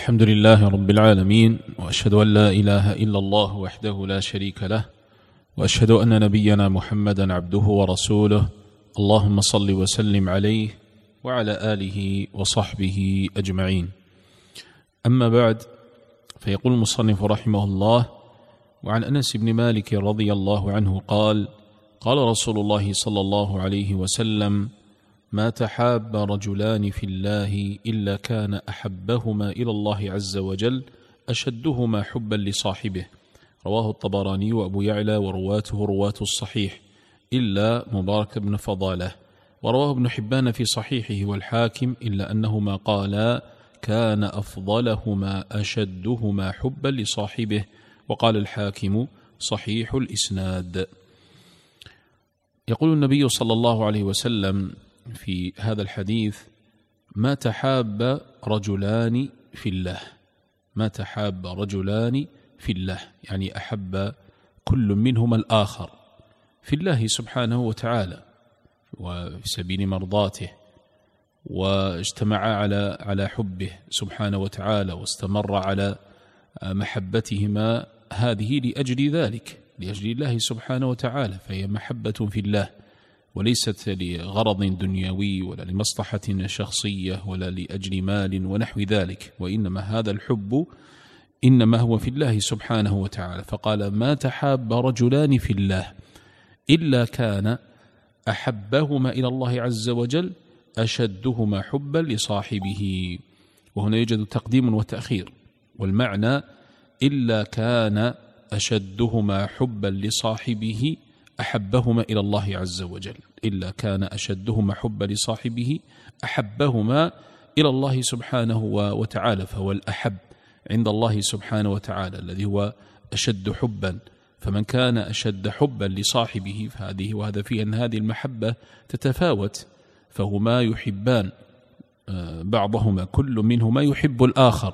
الحمد لله رب العالمين، وأشهد أن لا إله إلا الله وحده لا شريك له، وأشهد أن نبينا محمدا عبده ورسوله. اللهم صل وسلم عليه وعلى آله وصحبه أجمعين. أما بعد، فيقول المصنف رحمه الله: وعن أنس بن مالك رضي الله عنه قال: قال رسول الله صلى الله عليه وسلم: ما تحاب رجلان في الله إلا كان أحبهما إلى الله عز وجل أشدهما حبا لصاحبه. رواه الطبراني وأبو يعلى ورواته رواة الصحيح إلا مبارك بن فضالة. ورواه ابن حبان في صحيحه والحاكم إلا أنهما قالا كان أفضلهما أشدهما حبا لصاحبه. وقال الحاكم صحيح الإسناد. يقول النبي صلى الله عليه وسلم في هذا الحديث: ما تحاب رجلان في الله. ما تحاب رجلان في الله، يعني أحب كل منهما الآخر في الله سبحانه وتعالى وفي سبيل مرضاته، واجتمعا على حبه سبحانه وتعالى، واستمر على محبتهما هذه لأجل ذلك، لأجل الله سبحانه وتعالى، فهي محبة في الله وليست لغرض دنيوي ولا لمصلحة شخصية ولا لأجل مال ونحو ذلك، وإنما هذا الحب إنما هو في الله سبحانه وتعالى. فقال: ما تحاب رجلان في الله إلا كان أحبهما إلى الله عز وجل أشدهما حبا لصاحبه. وهنا يوجد تقديم وتأخير، والمعنى إلا كان أشدهما حبا لصاحبه أحبهما إلى الله عز وجل. إلا كان أشدهما حبا لصاحبه أحبهما إلى الله سبحانه وتعالى، فهو الأحب عند الله سبحانه وتعالى الذي هو أشد حبا. فمن كان أشد حبا لصاحبه وهذا فيه أن هذه المحبة تتفاوت، فهما يحبان بعضهما، كل منهما يحب الآخر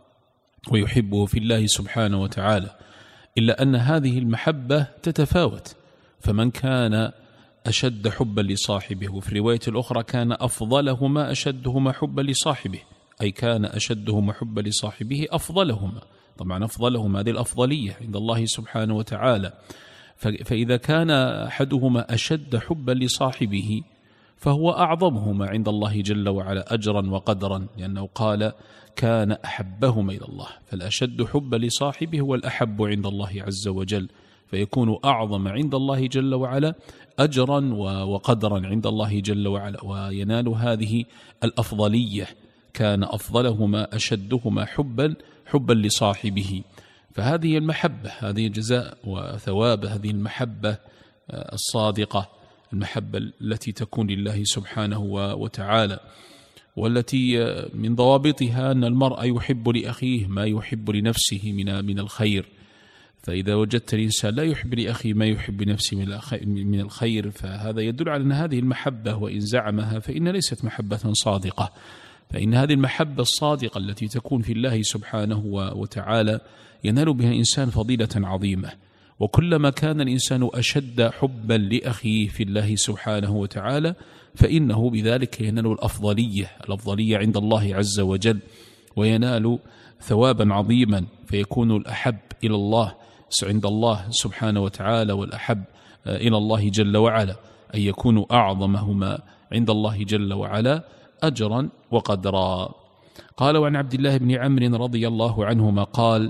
ويحبه في الله سبحانه وتعالى، إلا أن هذه المحبة تتفاوت. فمن كان أشد حبا لصاحبه، وفي الرواية الأخرى كان أفضلهما أشدهما حبا لصاحبه، أي كان أشدهما حبا لصاحبه أفضلهما. طبعا أفضلهما هذه الأفضلية عند الله سبحانه وتعالى. فإذا كان أحدهما أشد حبا لصاحبه فهو أعظمهما عند الله جل وعلا أجرا وقدرا، لأنه قال كان أحبهما إلى الله، فالأشد حبا لصاحبه هو الأحب عند الله عز وجل، فيكون أعظم عند الله جل وعلا أجرا وقدرا عند الله جل وعلا، وينال هذه الأفضلية. كان أفضلهما أشدهما حبا لصاحبه. فهذه المحبة، هذه جزاء وثواب هذه المحبة الصادقة، المحبة التي تكون لله سبحانه وتعالى، والتي من ضوابطها أن المرء يحب لأخيه ما يحب لنفسه من الخير. فإذا وجدت الإنسان لا يحب لأخيه ما يحب لنفسه من الخير، فهذا يدل على أن هذه المحبة وإن زعمها فإن ليست محبة صادقة. فإن هذه المحبة الصادقة التي تكون في الله سبحانه وتعالى ينال بها الإنسان فضيلة عظيمة. وكلما كان الإنسان أشد حبا لأخيه في الله سبحانه وتعالى فإنه بذلك ينال الأفضلية عند الله عز وجل، وينال ثوابا عظيما، فيكون الأحب إلى الله عند الله سبحانه وتعالى والأحب إلى الله جل وعلا، أن يكون أعظمهما عند الله جل وعلا أجرا وقدرا. قال: وعن عبد الله بن عمرو رضي الله عنهما قال: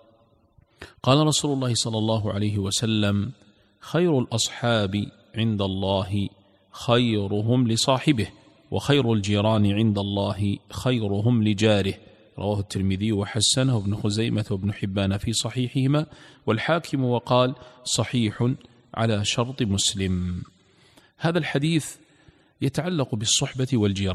قال رسول الله صلى الله عليه وسلم: خير الأصحاب عند الله خيرهم لصاحبه، وخير الجيران عند الله خيرهم لجاره. رواه الترمذي وحسنه ابن خزيمة وابن حبان في صحيحهما، والحاكم وقال صحيح على شرط مسلم. هذا الحديث يتعلق بالصحبة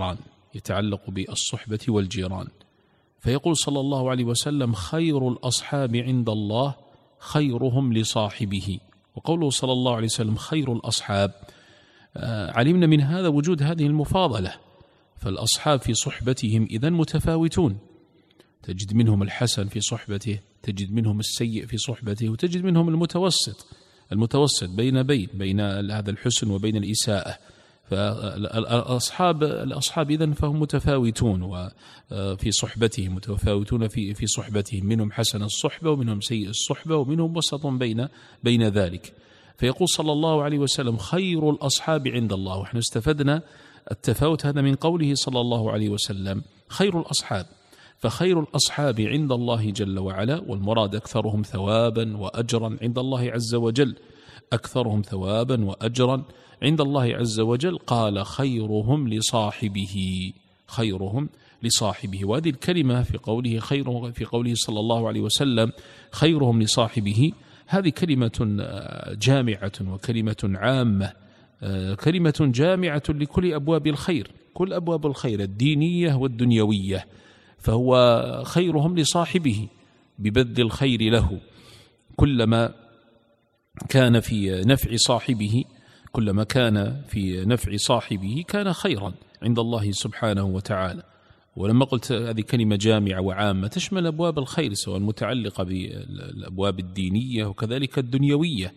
والجيران، فيقول صلى الله عليه وسلم: خير الأصحاب عند الله خيرهم لصاحبه. وقوله صلى الله عليه وسلم خير الأصحاب، علمنا من هذا وجود هذه المفاضلة، فالأصحاب في صحبتهم إذن متفاوتون، تجد منهم الحسن في صحبته، تجد منهم السيء في صحبته، وتجد منهم المتوسط بين هذا الحسن وبين الإساءة. فالأصحاب إذن فهم متفاوتون وفي صحبتهم، متفاوتون في صحبتهم، منهم حسن الصحبة ومنهم سيء الصحبة ومنهم وسط بين ذلك. فيقول صلى الله عليه وسلم خير الأصحاب عند الله، ونحن استفدنا التفاوت هذا من قوله صلى الله عليه وسلم خير الأصحاب، فخير الأصحاب عند الله جل وعلا، والمراد أكثرهم ثوابا وأجرا عند الله عز وجل، أكثرهم ثوابا وأجرا عند الله عز وجل. قال خيرهم لصاحبه، خيرهم لصاحبه. وهذه الكلمة في قوله صلى الله عليه وسلم خيرهم لصاحبه، هذه كلمة جامعة وكلمة عامة، كلمة جامعة لكل أبواب الخير، كل أبواب الخير الدينية والدنيوية. فهو خيرهم لصاحبه ببذل الخير له، كلما كان في نفع صاحبه، كلما كان في نفع صاحبه كان خيرا عند الله سبحانه وتعالى. ولما قلت هذه كلمة جامعة وعامة تشمل أبواب الخير، سواء متعلقة بالأبواب الدينية وكذلك الدنيوية،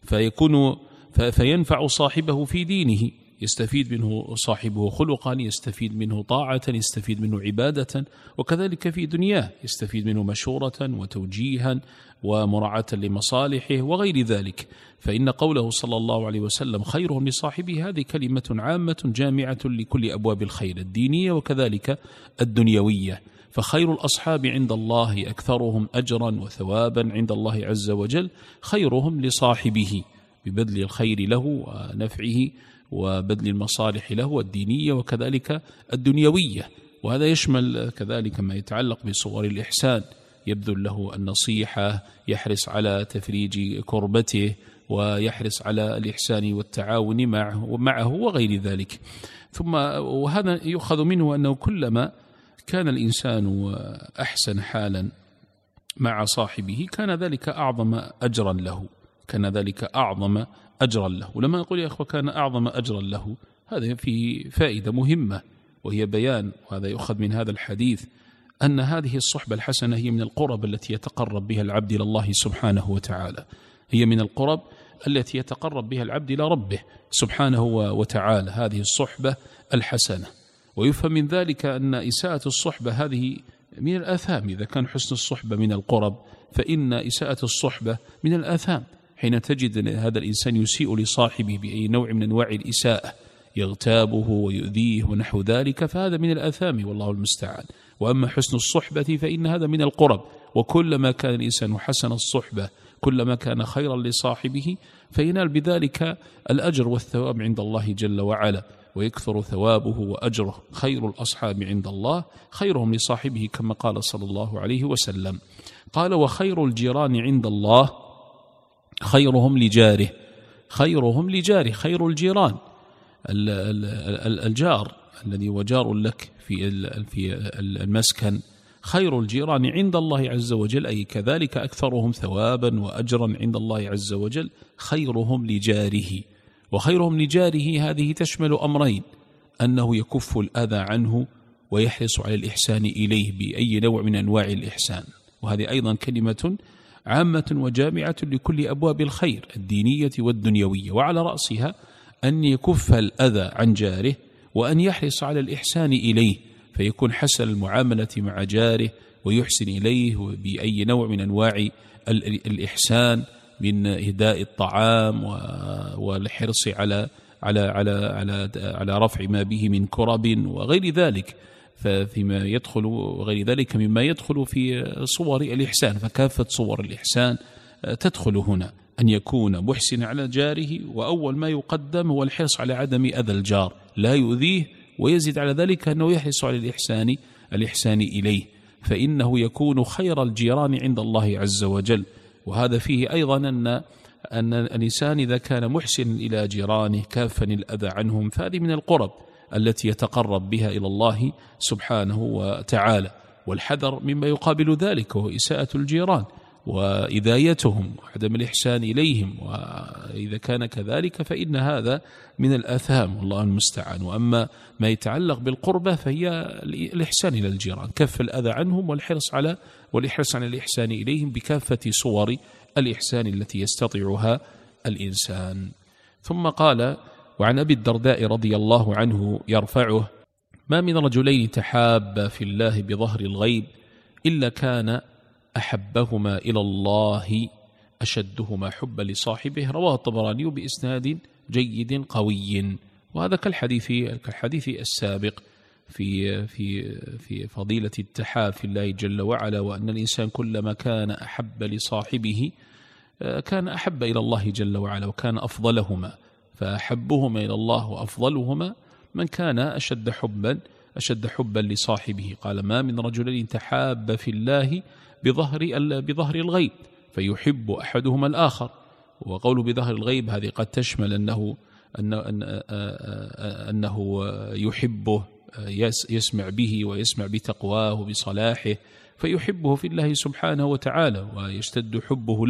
فينفع صاحبه في دينه، يستفيد منه صاحبه خلقا، يستفيد منه طاعة، يستفيد منه عبادة، وكذلك في دنياه يستفيد منه مشورة وتوجيها ومراعاة لمصالحه وغير ذلك. فإن قوله صلى الله عليه وسلم خيرهم لصاحبه هذه كلمة عامة جامعة لكل أبواب الخير الدينية وكذلك الدنيوية. فخير الأصحاب عند الله أكثرهم أجرا وثوابا عند الله عز وجل، خيرهم لصاحبه ببذل الخير له ونفعه وبذل المصالح له الدينية وكذلك الدنيوية. وهذا يشمل كذلك ما يتعلق بصور الإحسان، يبذل له النصيحة، يحرص على تفريج كربته، ويحرص على الإحسان والتعاون معه وغير ذلك. ثم وهذا يؤخذ منه أنه كلما كان الإنسان أحسن حالا مع صاحبه كان ذلك أعظم أجرا له، كان ذلك أعظم أجرا له. ولما نقول يا أخوة كان أعظم أجرا له، هذا فيه فائدة مهمة، وهي بيان، وهذا يؤخذ من هذا الحديث، أن هذه الصحبة الحسنة هي من القرب التي يتقرب بها العبد إلى الله سبحانه وتعالى، هي من القرب التي يتقرب بها العبد إلى ربه سبحانه وتعالى، هذه الصحبة الحسنة. ويفهم من ذلك أن إساءة الصحبة هذه من الآثام، إذا كان حسن الصحبة من القرب فإن إساءة الصحبة من الآثام، حين تجد أن هذا الإنسان يسيء لصاحبه بأي نوع من أنواع الإساءة، يغتابه ويؤذيه ونحو ذلك، فهذا من الآثام والله المستعان. وأما حسن الصحبة فإن هذا من القرب، وكلما كان الإنسان حسن الصحبة كلما كان خيرا لصاحبه، فينال بذلك الأجر والثواب عند الله جل وعلا، ويكثر ثوابه وأجره. خير الأصحاب عند الله خيرهم لصاحبه، كما قال صلى الله عليه وسلم. قال وخير الجيران عند الله خيرهم لجاره، خيرهم لجاره، خير الجيران الجار الذي هو جار لك في المسكن، خير الجيران عند الله عز وجل، أي كذلك أكثرهم ثوابا وأجرا عند الله عز وجل، خيرهم لجاره. وخيرهم لجاره هذه تشمل أمرين، أنه يكف الأذى عنه ويحرص على الإحسان إليه بأي نوع من أنواع الإحسان، وهذه أيضا كلمة عامة وجامعة لكل أبواب الخير الدينية والدنيوية، وعلى رأسها أن يكف الأذى عن جاره وأن يحرص على الإحسان إليه، فيكون حسن المعاملة مع جاره ويحسن إليه بأي نوع من أنواع الإحسان، من إهداء الطعام والحرص على رفع ما به من كرب وغير ذلك، فيما يدخل وغير ذلك مما يدخل في صور الإحسان. فكافة صور الإحسان تدخل هنا، أن يكون محسن على جاره، وأول ما يقدم هو الحرص على عدم أذى الجار، لا يؤذيه، ويزيد على ذلك أنه يحرص على الإحسان إليه، فإنه يكون خير الجيران عند الله عز وجل. وهذا فيه أيضا أن الإنسان إذا كان محسن إلى جيرانه كافا الأذى عنهم، فهذه من القرب التي يتقرب بها إلى الله سبحانه وتعالى. والحذر مما يقابل ذلك، وهو إساءة الجيران وإذايتهم وعدم الإحسان إليهم، وإذا كان كذلك فإن هذا من الآثام والله المستعان. وأما ما يتعلق بالقربة فهي الإحسان إلى الجيران، كف الأذى عنهم والحرص على الإحسان إليهم بكافة صور الإحسان التي يستطيعها الإنسان. ثم قال وعن أبي الدرداء رضي الله عنه يرفعه: ما من رجلين تحابا في الله بظهر الغيب إلا كان أحبهما إلى الله أشدهما حبا لصاحبه. رواه الطبراني بإسناد جيد قوي. وهذا كالحديث السابق في فضيلة التحاب في الله جل وعلا، وأن الإنسان كلما كان أحب لصاحبه كان أحب إلى الله جل وعلا وكان أفضلهما، فأحبهما إلى الله وأفضلهما من كان أشد حبا لصاحبه. قال: ما من رجلين تحاب في الله بظهر الغيب فيحب أحدهما الآخر. وقول بظهر الغيب هذه قد تشمل أنه يحبه، يسمع به ويسمع بتقواه وبصلاحه، فيحبه في الله سبحانه وتعالى ويشتد حبه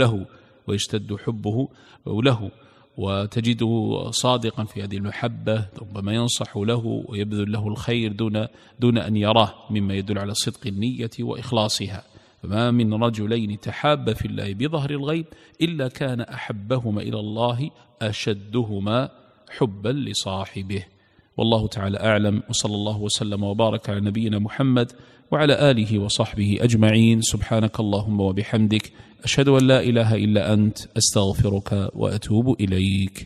له، وتجده صادقا في هذه المحبة، ربما ينصح له ويبذل له الخير دون أن يراه، مما يدل على صدق النية وإخلاصها. فما من رجلين تحابا في الله بظهر الغيب إلا كان أحبهما إلى الله أشدهما حبا لصاحبه. والله تعالى أعلم، وصلى الله وسلم وبارك على نبينا محمد وعلى آله وصحبه أجمعين. سبحانك اللهم وبحمدك، أشهد أن لا إله إلا أنت، أستغفرك وأتوب إليك.